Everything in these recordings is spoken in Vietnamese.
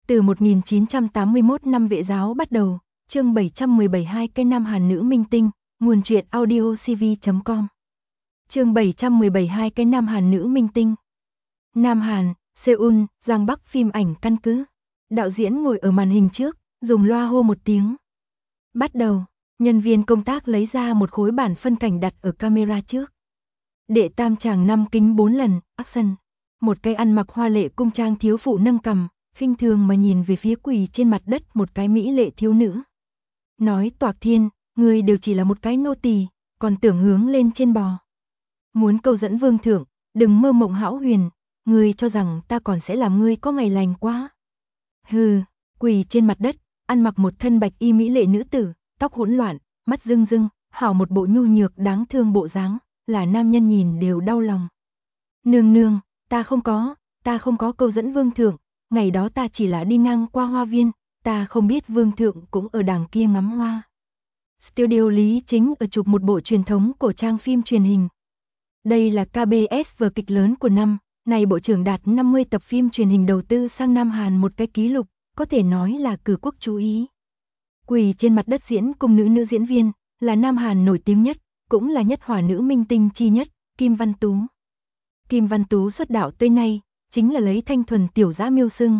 Từ 1981 năm Vệ giáo bắt đầu, chương 717 hai cái nam Hàn nữ minh tinh, nguồn truyện audio cv.com. Chương 717 hai cái nam Hàn nữ minh tinh. Nam Hàn, Seoul, Giang Bắc phim ảnh căn cứ. Đạo diễn ngồi ở màn hình trước, dùng loa hô một tiếng. Bắt đầu, nhân viên công tác lấy ra một khối bản phân cảnh đặt ở camera trước. Đệ tam chàng 5 kính 4 lần, action. Một cây ăn mặc hoa lệ cung trang thiếu phụ nâng cằm, khinh thường mà nhìn về phía quỳ trên mặt đất một cái mỹ lệ thiếu nữ. Nói toạc thiên, ngươi đều chỉ là một cái nô tỳ, còn tưởng hướng lên trên bò. Muốn câu dẫn vương thượng, đừng mơ mộng hão huyền, ngươi cho rằng ta còn sẽ làm ngươi có ngày lành quá. Hừ, quỳ trên mặt đất, ăn mặc một thân bạch y mỹ lệ nữ tử, tóc hỗn loạn, mắt rưng rưng, hảo một bộ nhu nhược đáng thương bộ dáng, là nam nhân nhìn đều đau lòng. Nương nương, ta không có câu dẫn vương thượng, ngày đó ta chỉ là đi ngang qua hoa viên, ta không biết vương thượng cũng ở đằng kia ngắm hoa. Studio Lý Chính ở chụp một bộ truyền thống cổ trang phim truyền hình. Đây là KBS vở kịch lớn của năm, này bộ trưởng đạt 50 tập phim truyền hình đầu tư sang Nam Hàn một cái kỷ lục, có thể nói là cử quốc chú ý. Quỳ trên mặt đất diễn cung nữ diễn viên, là Nam Hàn nổi tiếng nhất, cũng là nhất hỏa nữ minh tinh chi nhất, Kim Văn Tú. Kim Văn Tú xuất đạo tới nay, chính là lấy thanh thuần tiểu dã miêu xưng,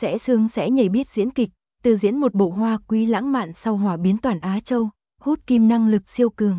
sẽ nhảy biết diễn kịch, từ diễn một bộ hoa quý lãng mạn sau hỏa biến toàn Á Châu, hút kim năng lực siêu cường.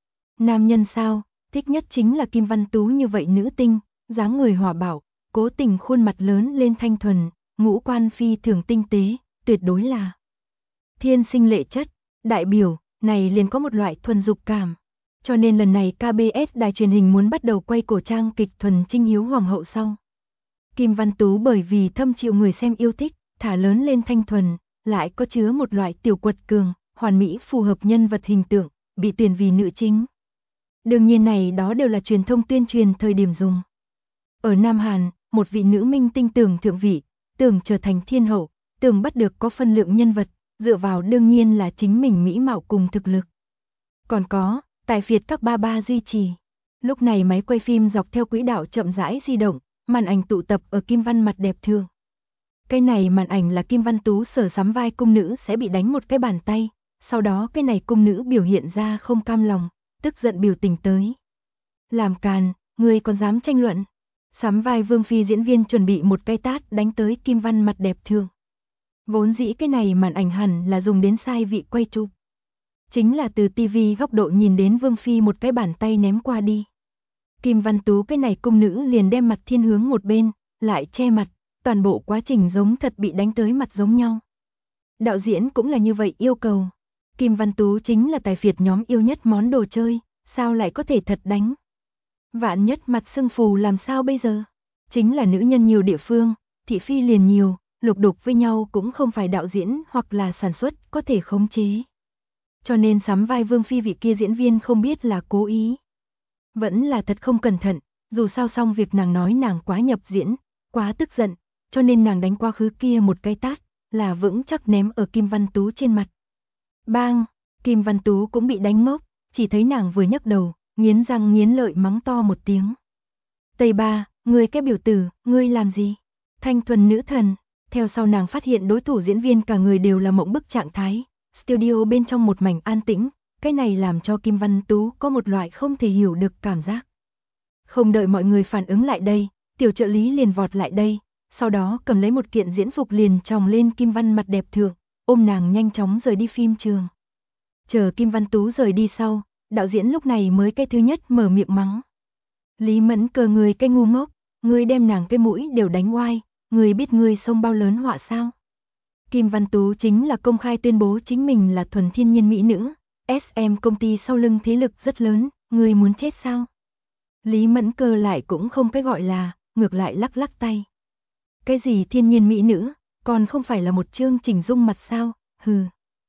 Nam nhân sao, thích nhất chính là Kim Văn Tú như vậy nữ tinh, dáng người hỏa bạo, cố tình khuôn mặt lớn lên thanh thuần, ngũ quan phi thường tinh tế, tuyệt đối là thiên sinh lệ chất, đại biểu, này liền có một loại thuần dục cảm. Cho nên lần này KBS đài truyền hình muốn bắt đầu quay cổ trang kịch thuần trinh hiếu hoàng hậu sau. Kim Văn Tú bởi vì thâm chịu người xem yêu thích, thả lớn lên thanh thuần, lại có chứa một loại tiểu quật cường, hoàn mỹ phù hợp nhân vật hình tượng, bị tuyển vì nữ chính. Đương nhiên này đó đều là truyền thông tuyên truyền thời điểm dùng. Ở Nam Hàn, một vị nữ minh tinh tưởng thượng vị, tưởng trở thành thiên hậu, tưởng bắt được có phân lượng nhân vật, dựa vào đương nhiên là chính mình mỹ mạo cùng thực lực. Còn có, tài phiệt các ba ba duy trì. Lúc này máy quay phim dọc theo quỹ đạo chậm rãi di động, màn ảnh tụ tập ở Kim Văn mặt đẹp thường. Cái này màn ảnh là Kim Văn Tú sở sắm vai cung nữ sẽ bị đánh một cái bàn tay, sau đó cái này cung nữ biểu hiện ra không cam lòng, tức giận biểu tình tới. Làm càn, ngươi còn dám tranh luận? Sắm vai Vương Phi diễn viên chuẩn bị một cái tát đánh tới Kim Văn mặt đẹp thường. Vốn dĩ cái này màn ảnh hẳn là dùng đến sai vị quay chụp. Chính là từ TV góc độ nhìn đến Vương Phi một cái bàn tay ném qua đi. Kim Văn Tú cái này cung nữ liền đem mặt thiên hướng một bên, lại che mặt, toàn bộ quá trình giống thật bị đánh tới mặt giống nhau. Đạo diễn cũng là như vậy yêu cầu. Kim Văn Tú chính là tài phiệt nhóm yêu nhất món đồ chơi, sao lại có thể thật đánh? Vạn nhất mặt sưng phù làm sao bây giờ? Chính là nữ nhân nhiều địa phương, thị phi liền nhiều, lục đục với nhau cũng không phải đạo diễn hoặc là sản xuất có thể khống chế. Cho nên sắm vai Vương Phi vị kia diễn viên không biết là cố ý, vẫn là thật không cẩn thận, dù sao xong việc nàng nói nàng quá nhập diễn, quá tức giận, cho nên nàng đánh quá khứ kia một cái tát, là vững chắc ném ở Kim Văn Tú trên mặt. Bang, Kim Văn Tú cũng bị đánh ngốc, chỉ thấy nàng vừa nhấc đầu, nghiến răng nghiến lợi mắng to một tiếng. Tây Ba, ngươi cái biểu tử, ngươi làm gì? Thanh thuần nữ thần, theo sau nàng phát hiện đối thủ diễn viên cả người đều là mộng bức trạng thái, studio bên trong một mảnh an tĩnh. Cái này làm cho Kim Văn Tú có một loại không thể hiểu được cảm giác. Không đợi mọi người phản ứng lại đây, tiểu trợ lý liền vọt lại đây, sau đó cầm lấy một kiện diễn phục liền chồng lên Kim Văn mặt đẹp thượng, ôm nàng nhanh chóng rời đi phim trường. Chờ Kim Văn Tú rời đi sau, đạo diễn lúc này mới cái thứ nhất mở miệng mắng. Lý Mẫn Cờ người cái ngu ngốc, ngươi đem nàng cái mũi đều đánh oai, ngươi biết ngươi xông bao lớn họa sao? Kim Văn Tú chính là công khai tuyên bố chính mình là thuần thiên nhiên mỹ nữ. SM công ty sau lưng thế lực rất lớn, người muốn chết sao? Lý Mẫn Cơ lại cũng không cái gọi là, ngược lại lắc lắc tay. Cái gì thiên nhiên mỹ nữ, còn không phải là một chương chỉnh dung mặt sao, hừ.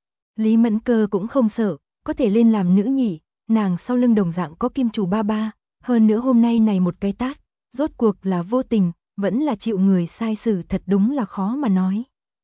Lý Mẫn Cơ cũng không sợ, có thể lên làm nữ nhỉ, nàng sau lưng đồng dạng có kim chủ ba ba, hơn nữa hôm nay này một cái tát, rốt cuộc là vô tình, vẫn là chịu người sai xử thật đúng là khó mà nói.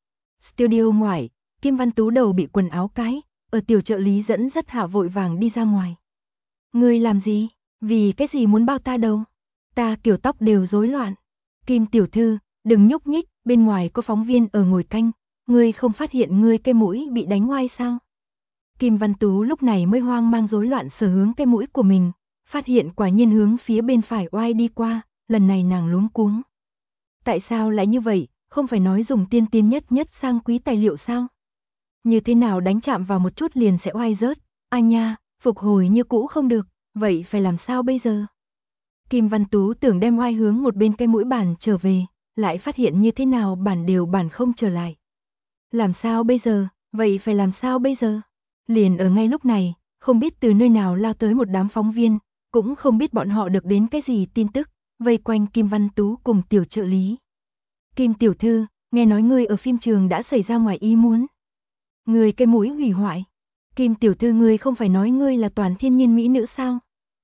Studio ngoại, Kim Văn Tú đầu bị quần áo cái, ở tiểu trợ lý dẫn dắt hạ vội vàng đi ra ngoài. Ngươi làm gì? Vì cái gì muốn bao ta đâu? Ta kiểu tóc đều rối loạn. Kim tiểu thư, đừng nhúc nhích, bên ngoài có phóng viên ở ngồi canh, ngươi không phát hiện ngươi cái mũi bị đánh oai sao? Kim Văn Tú lúc này mới hoang mang rối loạn sờ hướng cái mũi của mình, phát hiện quả nhiên hướng phía bên phải oai đi qua, lần này nàng luống cuống. Tại sao lại như vậy, không phải nói dùng tiên tiến nhất sang quý tài liệu sao? Như thế nào đánh chạm vào một chút liền sẽ oai rớt, ai nha, phục hồi như cũ không được, vậy phải làm sao bây giờ? Kim Văn Tú tưởng đem oai hướng một bên cái mũi bản trở về, lại phát hiện như thế nào bản không trở lại. Làm sao bây giờ, vậy phải làm sao bây giờ? Liền ở ngay lúc này, không biết từ nơi nào lao tới một đám phóng viên, cũng không biết bọn họ được đến cái gì tin tức, vây quanh Kim Văn Tú cùng tiểu trợ lý. Kim tiểu thư, nghe nói ngươi ở phim trường đã xảy ra ngoài ý muốn. Ngươi cái mũi hủy hoại. Kim tiểu thư, ngươi không phải nói ngươi là toàn thiên nhiên mỹ nữ sao?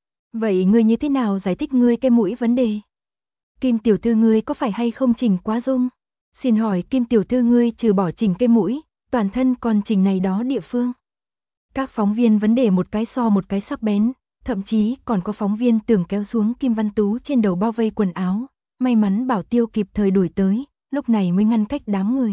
Vậy ngươi như thế nào giải thích ngươi cái mũi vấn đề? Kim tiểu thư, ngươi có phải hay không chỉnh quá dung? Xin hỏi Kim tiểu thư, ngươi trừ bỏ chỉnh cái mũi, toàn thân còn chỉnh này đó địa phương. Các phóng viên vấn đề một cái so một cái sắc bén, thậm chí còn có phóng viên tưởng kéo xuống Kim Văn Tú trên đầu bao vây quần áo, may mắn Bảo Tiêu kịp thời đuổi tới, lúc này mới ngăn cách đám người.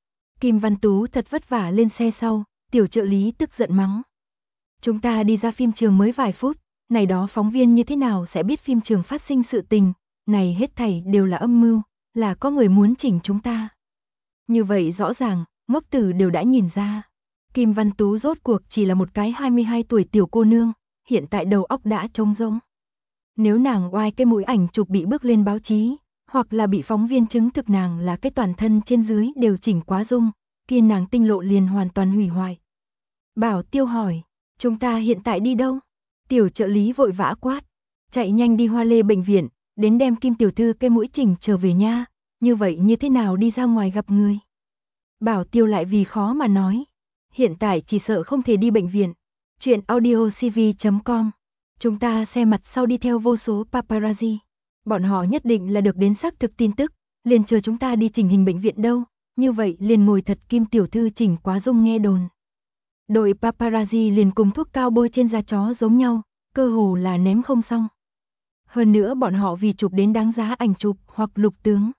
Kim Văn Tú thật vất vả lên xe sau, tiểu trợ lý tức giận mắng. Chúng ta đi ra phim trường mới vài phút, này đó phóng viên như thế nào sẽ biết phim trường phát sinh sự tình, này hết thảy đều là âm mưu, là có người muốn chỉnh chúng ta. Như vậy rõ ràng, ngốc tử đều đã nhìn ra. Kim Văn Tú rốt cuộc chỉ là một cái 22 tuổi tiểu cô nương, hiện tại đầu óc đã trống rỗng. Nếu nàng oai cái mũi ảnh chụp bị bước lên báo chí, hoặc là bị phóng viên chứng thực nàng là cái toàn thân trên dưới đều chỉnh quá dung, kia nàng tinh lộ liền hoàn toàn hủy hoại. Bảo Tiêu hỏi, chúng ta hiện tại đi đâu? Tiểu trợ lý vội vã quát, chạy nhanh đi Hoa Lê bệnh viện, đến đem Kim tiểu thư cái mũi chỉnh trở về nha, như vậy như thế nào đi ra ngoài gặp người? Bảo Tiêu lại vì khó mà nói, hiện tại chỉ sợ không thể đi bệnh viện. Chuyện audiocv.com. Chúng ta xe mặt sau đi theo vô số paparazzi. Bọn họ nhất định là được đến xác thực tin tức, liền chờ chúng ta đi chỉnh hình bệnh viện đâu, như vậy liền ngồi thật Kim tiểu thư chỉnh quá dung nghe đồn. Đội paparazzi liền cùng thuốc cao bôi trên da chó giống nhau, cơ hồ là ném không xong. Hơn nữa bọn họ vì chụp đến đáng giá ảnh chụp hoặc lục tướng.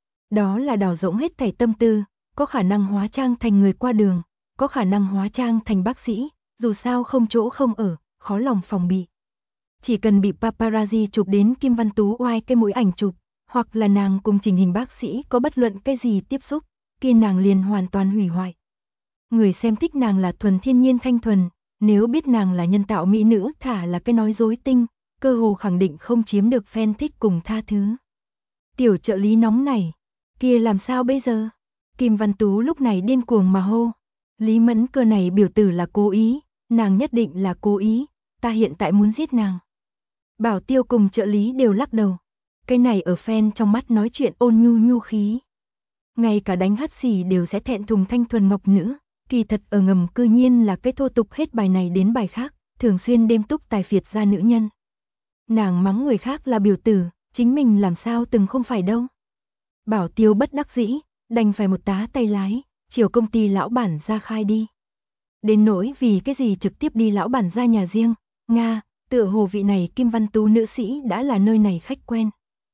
Đó là đào rỗng hết thảy tâm tư, có khả năng hóa trang thành người qua đường, có khả năng hóa trang thành bác sĩ, dù sao không chỗ không ở, khó lòng phòng bị. Chỉ cần bị paparazzi chụp đến Kim Văn Tú oai cái mũi ảnh chụp, hoặc là nàng cùng chỉnh hình bác sĩ có bất luận cái gì tiếp xúc, kia nàng liền hoàn toàn hủy hoại. Người xem thích nàng là thuần thiên nhiên thanh thuần, nếu biết nàng là nhân tạo mỹ nữ thả là cái nói dối tinh, cơ hồ khẳng định không chiếm được fan thích cùng tha thứ. Tiểu trợ lý nóng này, kia làm sao bây giờ? Kim Văn Tú lúc này điên cuồng mà hô. Lý Mẫn Cơ này biểu tử là cố ý, nàng nhất định là cố ý, ta hiện tại muốn giết nàng. Bảo Tiêu cùng trợ lý đều lắc đầu. Cái này ở fan trong mắt nói chuyện ôn nhu nhu khí. Ngay cả đánh hắt xì đều sẽ thẹn thùng thanh thuần ngọc nữ, kỳ thật ở ngầm cư nhiên là cái thô tục hết bài này đến bài khác, thường xuyên đêm túc tài phiệt ra nữ nhân. Nàng mắng người khác là biểu tử, chính mình làm sao từng không phải đâu. Bảo Tiêu bất đắc dĩ, đành phải một tá tay lái, chiều công ty lão bản ra khai đi. Đến nỗi vì cái gì trực tiếp đi lão bản ra nhà riêng, Nga, tựa hồ vị này Kim Văn Tú nữ sĩ đã là nơi này khách quen.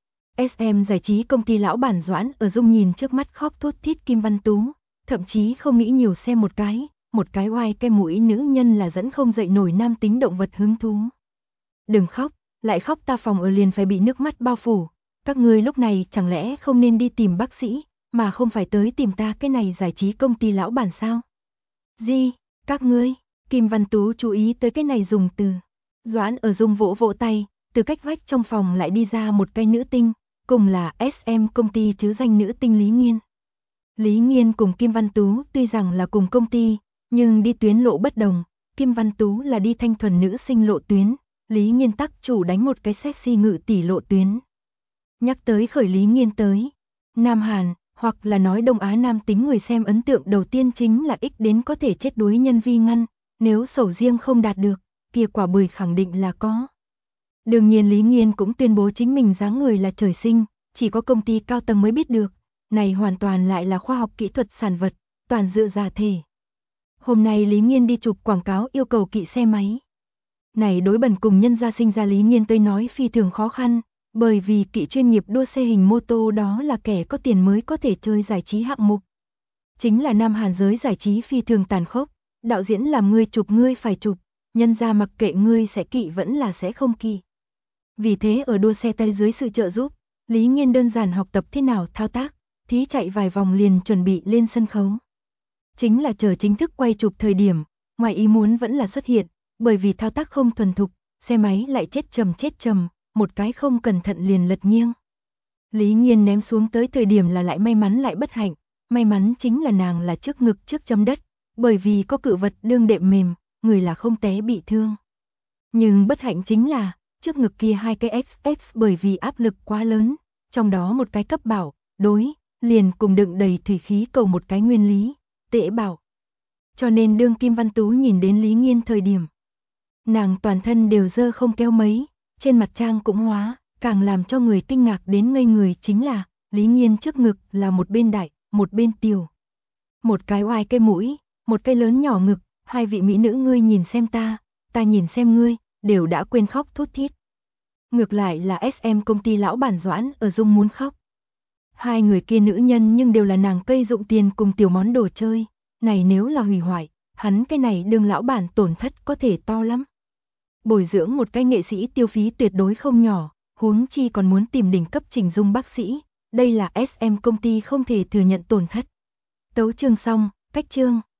SM giải trí công ty lão bản Doãn ở Dung nhìn trước mắt khóc thút thít Kim Văn Tú, thậm chí không nghĩ nhiều xem một cái oai cái mũi nữ nhân là dẫn không dậy nổi nam tính động vật hứng thú. Đừng khóc, lại khóc ta phòng ở liền phải bị nước mắt bao phủ, các ngươi lúc này chẳng lẽ không nên đi tìm bác sĩ, mà không phải tới tìm ta cái này giải trí công ty lão bản sao? Gì, các ngươi? Kim Văn Tú chú ý tới cái này dùng từ. Doãn ở Dung vỗ vỗ tay, từ cách vách trong phòng lại đi ra một cái nữ tinh, cùng là SM công ty chứ danh nữ tinh Lý Nghiên. Lý Nghiên cùng Kim Văn Tú tuy rằng là cùng công ty, nhưng đi tuyến lộ bất đồng, Kim Văn Tú là đi thanh thuần nữ sinh lộ tuyến, Lý Nghiên tắc chủ đánh một cái sexy ngự tỷ lộ tuyến. Nhắc tới khởi Lý Nghiên tới, Nam Hàn, hoặc là nói Đông Á nam tính người xem ấn tượng đầu tiên chính là ích đến có thể chết đuối nhân vi ngăn, nếu sầu riêng không đạt được, kia quả bưởi khẳng định là có. Đương nhiên Lý Nghiên cũng tuyên bố chính mình dáng người là trời sinh, chỉ có công ty cao tầng mới biết được, này hoàn toàn lại là khoa học kỹ thuật sản vật, toàn dựa giả thể. Hôm nay Lý Nghiên đi chụp quảng cáo yêu cầu kỵ xe máy. Này đối bần cùng nhân gia sinh ra Lý Nghiên tới nói phi thường khó khăn, Bởi vì kỵ chuyên nghiệp đua xe hình mô tô đó là kẻ có tiền mới có thể chơi giải trí hạng mục. Chính là Nam Hàn giới giải trí phi thường tàn khốc, đạo diễn làm ngươi chụp ngươi phải chụp, nhân ra mặc kệ ngươi sẽ kỵ vẫn là sẽ không kỵ. Vì thế ở đua xe tay dưới sự trợ giúp, Lý Nghiên đơn giản học tập thế nào thao tác, thí chạy vài vòng liền chuẩn bị lên sân khấu. Chính là chờ chính thức quay chụp thời điểm, ngoài ý muốn vẫn là xuất hiện, bởi vì thao tác không thuần thục, xe máy lại chết trầm, một cái không cẩn thận liền lật nghiêng. Lý Nghiên ném xuống tới thời điểm là lại may mắn lại bất hạnh, may mắn chính là nàng là trước ngực trước chấm đất, bởi vì có cự vật đương đệm mềm, người là không té bị thương. Nhưng bất hạnh chính là, trước ngực kia hai cái XX bởi vì áp lực quá lớn, trong đó một cái cấp bảo, đối, liền cùng đựng đầy thủy khí cầu một cái nguyên lý, tễ bảo. Cho nên đương Kim Văn Tú nhìn đến Lý Nghiên thời điểm, nàng toàn thân đều dơ không keo mấy, trên mặt trang cũng hóa, càng làm cho người kinh ngạc đến ngây người chính là, Lý Nghiên trước ngực là một bên đại, một bên tiểu. Một cái oai cái mũi, một cái lớn nhỏ ngực, hai vị mỹ nữ ngươi nhìn xem ta nhìn xem ngươi, đều đã quên khóc thút thít. Ngược lại là SM công ty lão bản Doãn ở dung muốn khóc. Hai người kia nữ nhân nhưng đều là nàng cây dụng tiền cùng tiểu món đồ chơi, này nếu là hủy hoại, hắn cái này đương lão bản tổn thất có thể to lắm. Bồi dưỡng một cái nghệ sĩ tiêu phí tuyệt đối không nhỏ, huống chi còn muốn tìm đỉnh cấp chỉnh dung bác sĩ, đây là SM công ty không thể thừa nhận tổn thất. Tấu chương xong, cách chương.